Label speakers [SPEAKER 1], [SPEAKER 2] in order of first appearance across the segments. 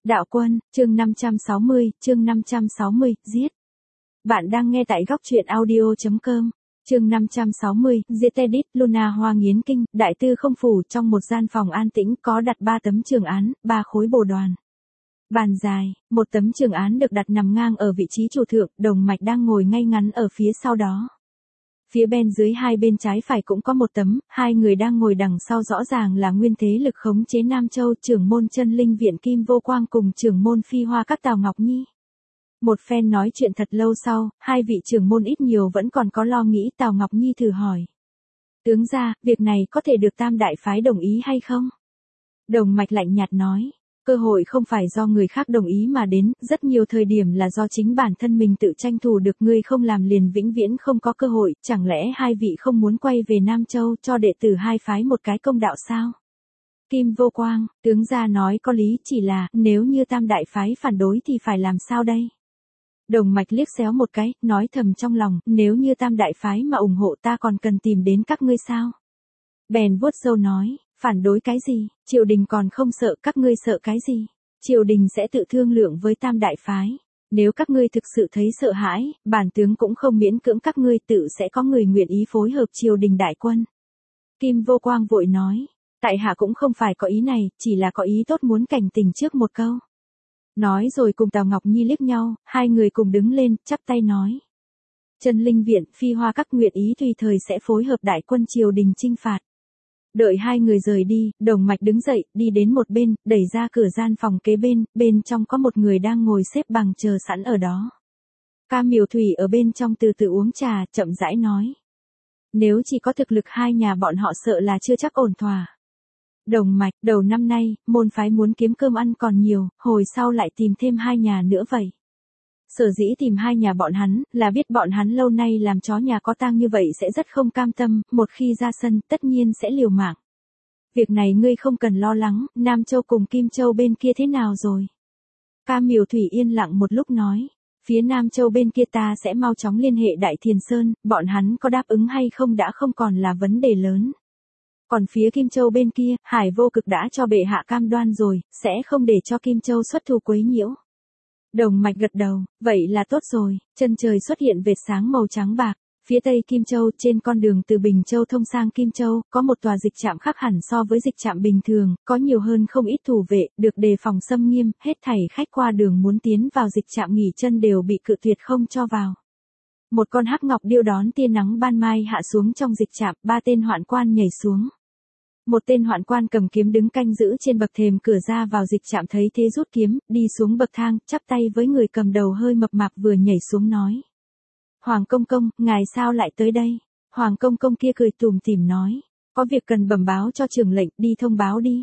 [SPEAKER 1] Đạo quân, chương 560, giết. Bạn đang nghe tại góc truyện audio.com. Chương 560, giết Tedit, Luna Hoa nghiến kinh, đại tư không phủ trong một gian phòng an tĩnh có đặt 3 tấm trường án, 3 khối bồ đoàn. Bàn dài, một tấm trường án được đặt nằm ngang ở vị trí chủ thượng, Đồng Mạch đang ngồi ngay ngắn ở phía sau đó. Phía bên dưới hai bên trái phải cũng có một tấm, hai người đang ngồi đằng sau rõ ràng là nguyên thế lực khống chế Nam Châu, trưởng môn Chân Linh Viện Kim Vô Quang cùng trưởng môn Phi Hoa các Tào Ngọc Nhi. Một phen nói chuyện thật lâu sau, hai vị trưởng môn ít nhiều vẫn còn có lo nghĩ. Tào Ngọc Nhi thử hỏi: tướng gia, việc này có thể được Tam đại phái đồng ý hay không? Đồng Mạch lạnh nhạt nói: cơ hội không phải do người khác đồng ý mà đến, rất nhiều thời điểm là do chính bản thân mình tự tranh thủ được. Ngươi không làm liền vĩnh viễn không có cơ hội, chẳng lẽ hai vị không muốn quay về Nam Châu cho đệ tử hai phái một cái công đạo sao? Kim Vô Quang, tướng gia nói có lý, chỉ là, nếu như Tam đại phái phản đối thì phải làm sao đây? Đồng Mạch liếc xéo một cái, nói thầm trong lòng, nếu như Tam đại phái mà ủng hộ ta còn cần tìm đến các ngươi sao? Bèn vuốt râu nói: phản đối cái gì, triều đình còn không sợ, các ngươi sợ cái gì? Triều đình sẽ tự thương lượng với Tam đại phái. Nếu các ngươi thực sự thấy sợ hãi, bản tướng cũng không miễn cưỡng các ngươi, tự sẽ có người nguyện ý phối hợp triều đình đại quân. Kim Vô Quang vội nói: tại hạ cũng không phải có ý này, chỉ là có ý tốt muốn cảnh tình trước một câu. Nói rồi cùng Tào Ngọc Nhi liếc nhau, hai người cùng đứng lên, chắp tay nói: Chân Linh Viện, Phi Hoa các nguyện ý tùy thời sẽ phối hợp đại quân triều đình chinh phạt. Đợi hai người rời đi, Đồng Mạch đứng dậy, đi đến một bên, đẩy ra cửa gian phòng kế bên, bên trong có một người đang ngồi xếp bằng chờ sẵn ở đó. Cam Miểu Thủy ở bên trong từ từ uống trà, chậm rãi nói: nếu chỉ có thực lực hai nhà bọn họ sợ là chưa chắc ổn thỏa. Đồng Mạch, đầu năm nay, môn phái muốn kiếm cơm ăn còn nhiều, hồi sau lại tìm thêm hai nhà nữa vậy. Sở dĩ tìm hai nhà bọn hắn, là biết bọn hắn lâu nay làm chó nhà có tang như vậy sẽ rất không cam tâm, một khi ra sân, tất nhiên sẽ liều mạng. Việc này ngươi không cần lo lắng, Nam Châu cùng Kim Châu bên kia thế nào rồi? Cam Miểu Thủy yên lặng một lúc nói: phía Nam Châu bên kia ta sẽ mau chóng liên hệ Đại Thiền Sơn, bọn hắn có đáp ứng hay không đã không còn là vấn đề lớn. Còn phía Kim Châu bên kia, Hải Vô Cực đã cho bệ hạ cam đoan rồi, sẽ không để cho Kim Châu xuất thủ quấy nhiễu. Đồng Mạch gật đầu: vậy là tốt rồi. Chân trời xuất hiện vệt sáng màu trắng bạc. Phía tây Kim Châu, trên con đường từ Bình Châu thông sang Kim Châu, có một tòa dịch trạm khác hẳn so với dịch trạm bình thường, có nhiều hơn không ít thủ vệ, được đề phòng xâm nghiêm, hết thảy khách qua đường muốn tiến vào dịch trạm nghỉ chân đều bị cự tuyệt không cho vào. Một con hắc ngọc điêu đón tia nắng ban mai hạ xuống trong dịch trạm, 3 tên hoạn quan nhảy xuống. Một tên hoạn quan cầm kiếm đứng canh giữ trên bậc thềm cửa ra vào dịch trạm, thấy thế rút kiếm, đi xuống bậc thang, chắp tay với người cầm đầu hơi mập mạp vừa nhảy xuống nói: Hoàng công công, ngài sao lại tới đây? Hoàng công công kia cười tủm tỉm nói: có việc cần bẩm báo cho trưởng lệnh, đi thông báo đi.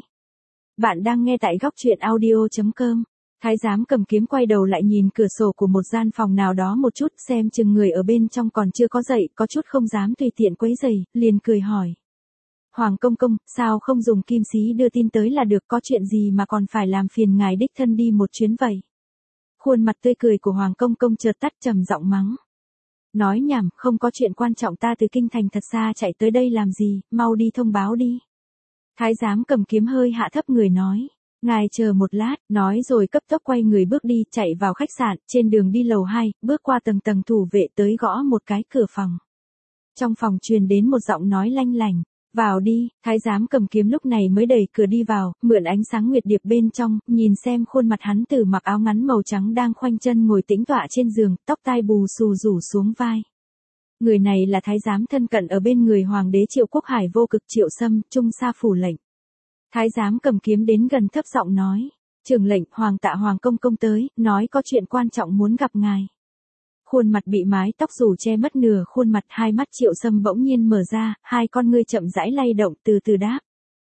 [SPEAKER 1] Bạn đang nghe tại góc truyện audio.com. Thái giám cầm kiếm quay đầu lại nhìn cửa sổ của một gian phòng nào đó một chút, xem chừng người ở bên trong còn chưa có dậy, có chút không dám tùy tiện quấy rầy, liền cười hỏi: Hoàng công công, sao không dùng kim sĩ đưa tin tới là được, có chuyện gì mà còn phải làm phiền ngài đích thân đi một chuyến vậy? Khuôn mặt tươi cười của Hoàng công công chợt tắt, trầm giọng mắng: nói nhảm, không có chuyện quan trọng, ta từ kinh thành thật xa chạy tới đây làm gì, mau đi thông báo đi. Thái giám cầm kiếm hơi hạ thấp người nói: ngài chờ một lát, nói rồi cấp tốc quay người bước đi, chạy vào khách sạn, trên đường đi lầu 2, bước qua tầng tầng thủ vệ tới gõ một cái cửa phòng. Trong phòng truyền đến một giọng nói lanh lảnh: vào đi. Thái giám cầm kiếm lúc này mới đẩy cửa đi vào, mượn ánh sáng nguyệt điệp bên trong, nhìn xem khuôn mặt hắn tử mặc áo ngắn màu trắng đang khoanh chân ngồi tĩnh tọa trên giường, tóc tai bù xù rủ xuống vai. Người này là thái giám thân cận ở bên người hoàng đế Triệu Quốc Hải Vô Cực Triệu Sâm, Trung Sa phủ lệnh. Thái giám cầm kiếm đến gần thấp giọng nói: trưởng lệnh, Hoàng công công tới, nói có chuyện quan trọng muốn gặp ngài. Khuôn mặt bị mái tóc rủ che mất nửa khuôn mặt, hai mắt Triệu Sâm bỗng nhiên mở ra, hai con ngươi chậm rãi lay động, từ từ đáp: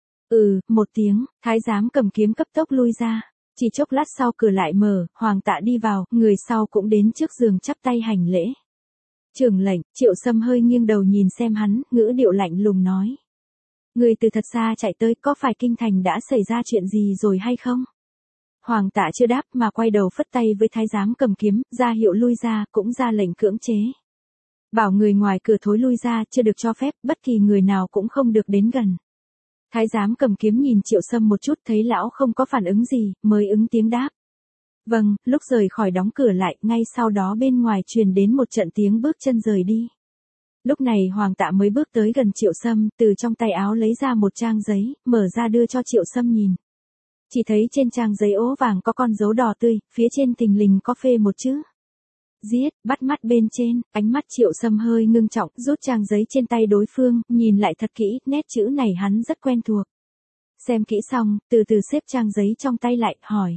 [SPEAKER 1] một tiếng. Thái giám cầm kiếm cấp tốc lui ra. Chỉ chốc lát sau cửa lại mở, Hoàng tạ đi vào, người sau cũng đến trước giường chắp tay hành lễ. Trưởng lệnh. Triệu Sâm hơi nghiêng đầu nhìn xem hắn, ngữ điệu lạnh lùng nói: người từ thật xa chạy tới, có phải kinh thành đã xảy ra chuyện gì rồi hay không? Hoàng tạ chưa đáp mà quay đầu phất tay với thái giám cầm kiếm, ra hiệu lui ra, cũng ra lệnh cưỡng chế. Bảo người ngoài cửa thối lui ra, chưa được cho phép, bất kỳ người nào cũng không được đến gần. Thái giám cầm kiếm nhìn Triệu Sâm một chút, thấy lão không có phản ứng gì, mới ứng tiếng đáp: Vâng, lúc rời khỏi đóng cửa lại, ngay sau đó bên ngoài truyền đến một trận tiếng bước chân rời đi. Lúc này Hoàng Tạ mới bước tới gần Triệu Sâm, từ trong tay áo lấy ra một trang giấy, mở ra đưa cho Triệu Sâm nhìn. Chỉ thấy trên trang giấy ố vàng có con dấu đỏ tươi, phía trên thình lình có phê một chữ. Giết, bắt mắt bên trên, ánh mắt Triệu Sâm hơi ngưng trọng, rút trang giấy trên tay đối phương, nhìn lại thật kỹ, nét chữ này hắn rất quen thuộc. Xem kỹ xong, từ từ xếp trang giấy trong tay lại, hỏi.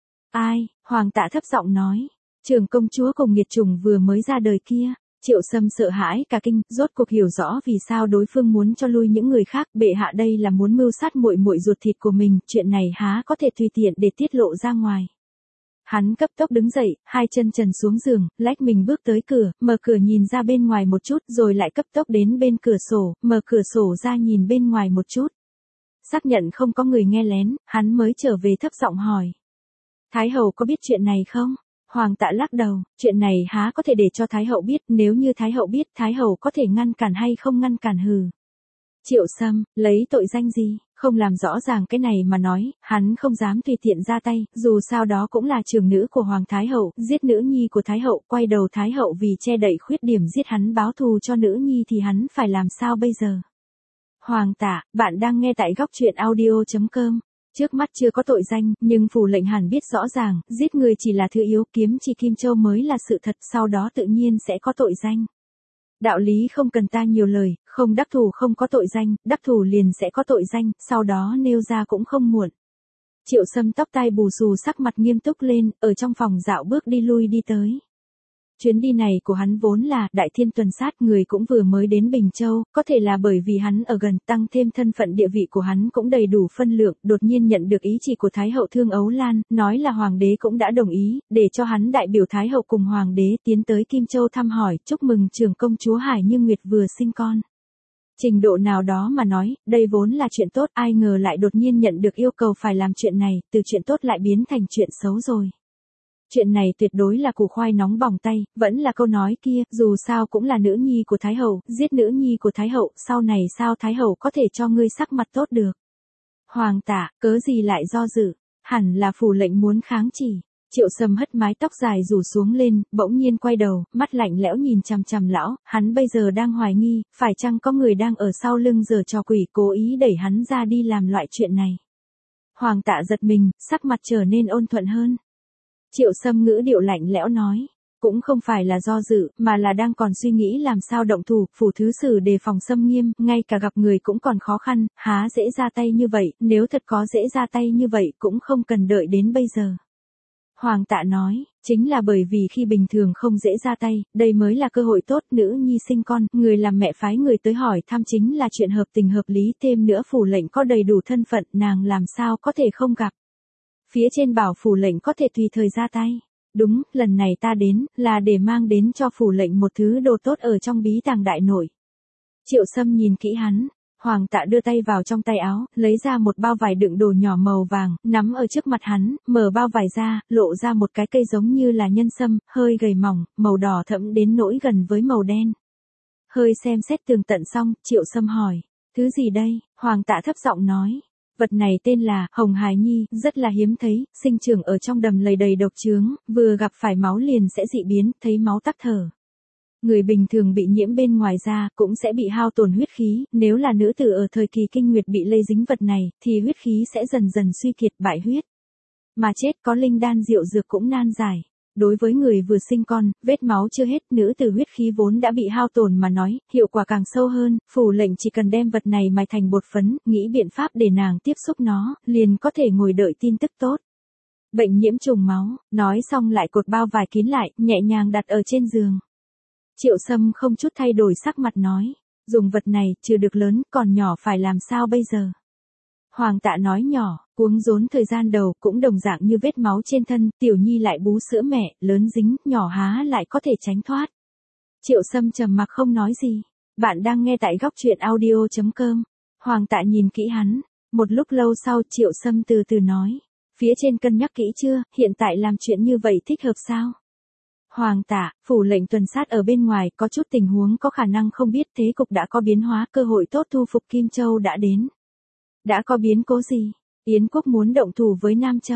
[SPEAKER 1] Ai? Hoàng Tạ thấp giọng nói. Trưởng công chúa cùng nghiệt chủng vừa mới ra đời kia. Triệu Sâm sợ hãi cả kinh, rốt cuộc hiểu rõ vì sao đối phương muốn cho lui những người khác, bệ hạ đây là muốn mưu sát muội muội ruột thịt của mình, chuyện này há có thể tùy tiện để tiết lộ ra ngoài. Hắn cấp tốc đứng dậy, hai chân trần xuống giường, lách mình bước tới cửa, mở cửa nhìn ra bên ngoài một chút, rồi lại cấp tốc đến bên cửa sổ, mở cửa sổ ra nhìn bên ngoài một chút. Xác nhận không có người nghe lén, hắn mới trở về thấp giọng hỏi. Thái hậu có biết chuyện này không? Hoàng Tạ lắc đầu, chuyện này há có thể để cho Thái hậu biết, nếu như Thái hậu biết, Thái hậu có thể ngăn cản hay không ngăn cản hừ. Triệu Sâm, lấy tội danh gì, không làm rõ ràng cái này mà nói, hắn không dám tùy tiện ra tay, dù sao đó cũng là trưởng nữ của Hoàng Thái hậu, giết nữ nhi của Thái hậu, quay đầu Thái hậu vì che đậy khuyết điểm giết hắn báo thù cho nữ nhi thì hắn phải làm sao bây giờ? Hoàng Tạ, bạn đang nghe tại góc truyện audio.com. Trước mắt chưa có tội danh, nhưng phủ lệnh hẳn biết rõ ràng, giết người chỉ là thứ yếu, kiếm chỉ Kim Châu mới là sự thật, sau đó tự nhiên sẽ có tội danh. Đạo lý không cần ta nhiều lời, không đắc thủ không có tội danh, đắc thủ liền sẽ có tội danh, sau đó nêu ra cũng không muộn. Triệu Sâm tóc tai bù xù sắc mặt nghiêm túc lên, ở trong phòng dạo bước đi lui đi tới. Chuyến đi này của hắn vốn là Đại Thiên tuần sát, người cũng vừa mới đến Bình Châu, có thể là bởi vì hắn ở gần, tăng thêm thân phận địa vị của hắn cũng đầy đủ phân lượng, đột nhiên nhận được ý chỉ của Thái hậu Thương Ấu Lan, nói là Hoàng đế cũng đã đồng ý, để cho hắn đại biểu Thái hậu cùng Hoàng đế tiến tới Kim Châu thăm hỏi, chúc mừng trưởng công chúa Hải Như Nguyệt vừa sinh con. Trình độ nào đó mà nói, đây vốn là chuyện tốt, ai ngờ lại đột nhiên nhận được yêu cầu phải làm chuyện này, từ chuyện tốt lại biến thành chuyện xấu rồi. Chuyện này tuyệt đối là củ khoai nóng bỏng tay, vẫn là câu nói kia, dù sao cũng là nữ nhi của Thái hậu, giết nữ nhi của Thái hậu, sau này sao Thái hậu có thể cho ngươi sắc mặt tốt được. Hoàng Tạ, cớ gì lại do dự, hẳn là phủ lệnh muốn kháng chỉ. Triệu Sâm hất mái tóc dài rủ xuống lên, bỗng nhiên quay đầu, mắt lạnh lẽo nhìn chằm chằm lão, hắn bây giờ đang hoài nghi, phải chăng có người đang ở sau lưng giở trò quỷ cố ý đẩy hắn ra đi làm loại chuyện này. Hoàng Tạ giật mình, sắc mặt trở nên ôn thuận hơn. Triệu Sâm ngữ điệu lạnh lẽo nói, cũng không phải là do dự, mà là đang còn suy nghĩ làm sao động thủ, phủ thứ sử đề phòng xâm nghiêm, ngay cả gặp người cũng còn khó khăn, há dễ ra tay như vậy, nếu thật có dễ ra tay như vậy cũng không cần đợi đến bây giờ. Hoàng Tạ nói, chính là bởi vì khi bình thường không dễ ra tay, đây mới là cơ hội tốt, nữ nhi sinh con, người làm mẹ phái người tới hỏi thăm chính là chuyện hợp tình hợp lý, thêm nữa phủ lệnh có đầy đủ thân phận, nàng làm sao có thể không gặp. Phía trên bảo phủ lệnh có thể tùy thời ra tay. Đúng, lần này ta đến, là để mang đến cho phủ lệnh một thứ đồ tốt ở trong bí tàng đại nội. Triệu Sâm nhìn kỹ hắn, Hoàng Tạ đưa tay vào trong tay áo, lấy ra một bao vải đựng đồ nhỏ màu vàng, nắm ở trước mặt hắn, mở bao vải ra, lộ ra một cái cây giống như là nhân sâm, hơi gầy mỏng, màu đỏ thẫm đến nỗi gần với màu đen. Hơi xem xét tường tận xong, Triệu Sâm hỏi, thứ gì đây? Hoàng Tạ thấp giọng nói. Vật này tên là Hồng Hài Nhi, rất là hiếm thấy, sinh trưởng ở trong đầm lầy đầy độc chướng, vừa gặp phải máu liền sẽ dị biến, thấy máu tắc thở. Người bình thường bị nhiễm bên ngoài da cũng sẽ bị hao tổn huyết khí, nếu là nữ tử ở thời kỳ kinh nguyệt bị lây dính vật này, thì huyết khí sẽ dần dần suy kiệt bại huyết. Mà chết có linh đan diệu dược cũng nan giải. Đối với người vừa sinh con, vết máu chưa hết, nữ tử huyết khí vốn đã bị hao tổn mà nói, hiệu quả càng sâu hơn, phủ lệnh chỉ cần đem vật này mài thành bột phấn, nghĩ biện pháp để nàng tiếp xúc nó, liền có thể ngồi đợi tin tức tốt. Bệnh nhiễm trùng máu, nói xong lại cột bao vải kín lại, nhẹ nhàng đặt ở trên giường. Triệu Sâm không chút thay đổi sắc mặt nói, dùng vật này, chưa được lớn, còn nhỏ phải làm sao bây giờ? Hoàng Tạ nói nhỏ, cuống rốn thời gian đầu cũng đồng dạng như vết máu trên thân, tiểu nhi lại bú sữa mẹ, lớn dính, nhỏ há lại có thể tránh thoát. Triệu Sâm trầm mặc không nói gì. Bạn đang nghe tại góc truyện audio.com. Hoàng Tạ nhìn kỹ hắn. Một lúc lâu sau Triệu Sâm từ từ nói. Phía trên cân nhắc kỹ chưa, hiện tại làm chuyện như vậy thích hợp sao? Hoàng Tạ, phủ lệnh tuần sát ở bên ngoài có chút tình huống có khả năng không biết thế cục đã có biến hóa, cơ hội tốt thu phục Kim Châu đã đến. Đã có biến cố gì? Yến quốc muốn động thủ với Nam Châu.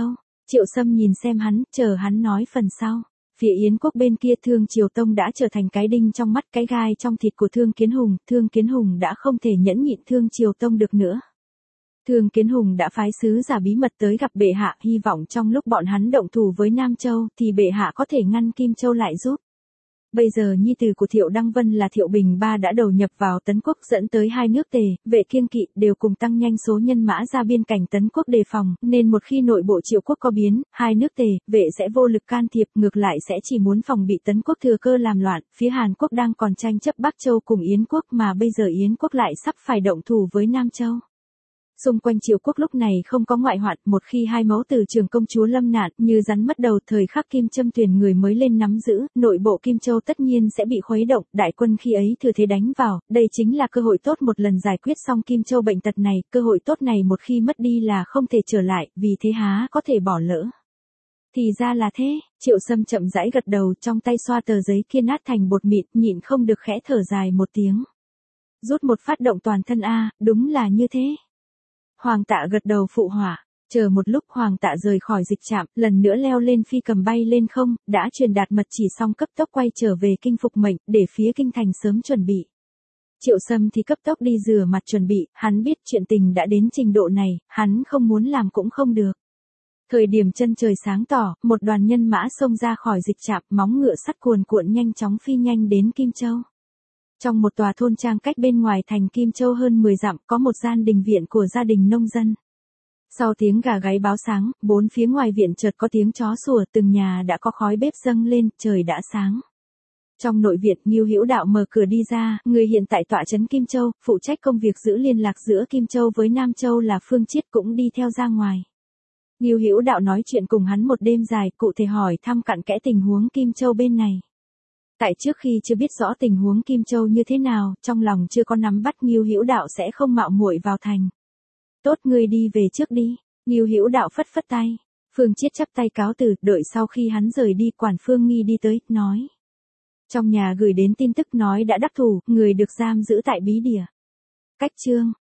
[SPEAKER 1] Triệu Sâm nhìn xem hắn, chờ hắn nói phần sau. Phía Yến quốc bên kia Thương Triều Tông đã trở thành cái đinh trong mắt cái gai trong thịt của Thương Kiến Hùng đã không thể nhẫn nhịn Thương Triều Tông được nữa. Thương Kiến Hùng đã phái sứ giả bí mật tới gặp bệ hạ, hy vọng trong lúc bọn hắn động thủ với Nam Châu thì bệ hạ có thể ngăn Kim Châu lại giúp. Bây giờ nhi tử của Thiệu Đăng Vân là Thiệu Bình Ba đã đầu nhập vào Tấn Quốc, dẫn tới hai nước Tề, Vệ kiêng kỵ đều cùng tăng nhanh số nhân mã ra biên cảnh Tấn Quốc đề phòng, nên một khi nội bộ Triệu Quốc có biến, hai nước Tề, Vệ sẽ vô lực can thiệp, ngược lại sẽ chỉ muốn phòng bị Tấn Quốc thừa cơ làm loạn. Phía Hàn Quốc đang còn tranh chấp Bắc Châu cùng Yến Quốc, mà bây giờ Yến Quốc lại sắp phải động thủ với Nam Châu. Xung quanh Triệu Quốc lúc này không có ngoại hoạn, một khi hai mẫu tử Trường công chúa lâm nạn, như rắn mất đầu, thời khắc Kim Châm tuyển người mới lên nắm giữ, nội bộ Kim Châu tất nhiên sẽ bị khuấy động, đại quân khi ấy thừa thế đánh vào, đây chính là cơ hội tốt một lần giải quyết xong Kim Châu bệnh tật này, cơ hội tốt này một khi mất đi là không thể trở lại, vì thế há có thể bỏ lỡ. Thì ra là thế, Triệu Sâm chậm rãi gật đầu, trong tay xoa tờ giấy kia nát thành bột mịn, nhịn không được khẽ thở dài một tiếng. Rút một phát động toàn thân đúng là như thế. Hoàng Tạ gật đầu phụ họa, chờ một lúc Hoàng Tạ rời khỏi dịch trạm, lần nữa leo lên phi cầm bay lên không, đã truyền đạt mật chỉ xong cấp tốc quay trở về kinh phục mệnh, để phía kinh thành sớm chuẩn bị. Triệu Sâm thì cấp tốc đi rửa mặt chuẩn bị, hắn biết chuyện tình đã đến trình độ này, hắn không muốn làm cũng không được. Thời điểm chân trời sáng tỏ, một đoàn nhân mã xông ra khỏi dịch trạm, móng ngựa sắt cuồn cuộn nhanh chóng phi nhanh đến Kim Châu. Trong một tòa thôn trang cách bên ngoài thành Kim Châu hơn 10 dặm có một gian đình viện của gia đình nông dân. Sau tiếng gà gáy báo sáng, bốn phía ngoài viện chợt có tiếng chó sủa, từng nhà đã có khói bếp dâng lên, trời đã sáng. Trong nội viện, Ngưu Hữu Đạo mở cửa đi ra, người hiện tại tọa trấn Kim Châu, phụ trách công việc giữ liên lạc giữa Kim Châu với Nam Châu là Phương Chiết cũng đi theo ra ngoài. Ngưu Hữu Đạo nói chuyện cùng hắn một đêm dài, cụ thể hỏi thăm cặn kẽ tình huống Kim Châu bên này. Tại trước khi chưa biết rõ tình huống Kim Châu như thế nào, trong lòng chưa có nắm bắt, Ngưu Hữu Đạo sẽ không mạo muội vào thành. Tốt, ngươi đi về trước đi. Ngưu Hữu Đạo phất phất tay. Phương Chiết chắp tay cáo từ, đợi sau khi hắn rời đi, quản Phương Nghi đi tới, nói. Trong nhà gửi đến tin tức nói đã đắc thủ, người được giam giữ tại bí địa. Cách chương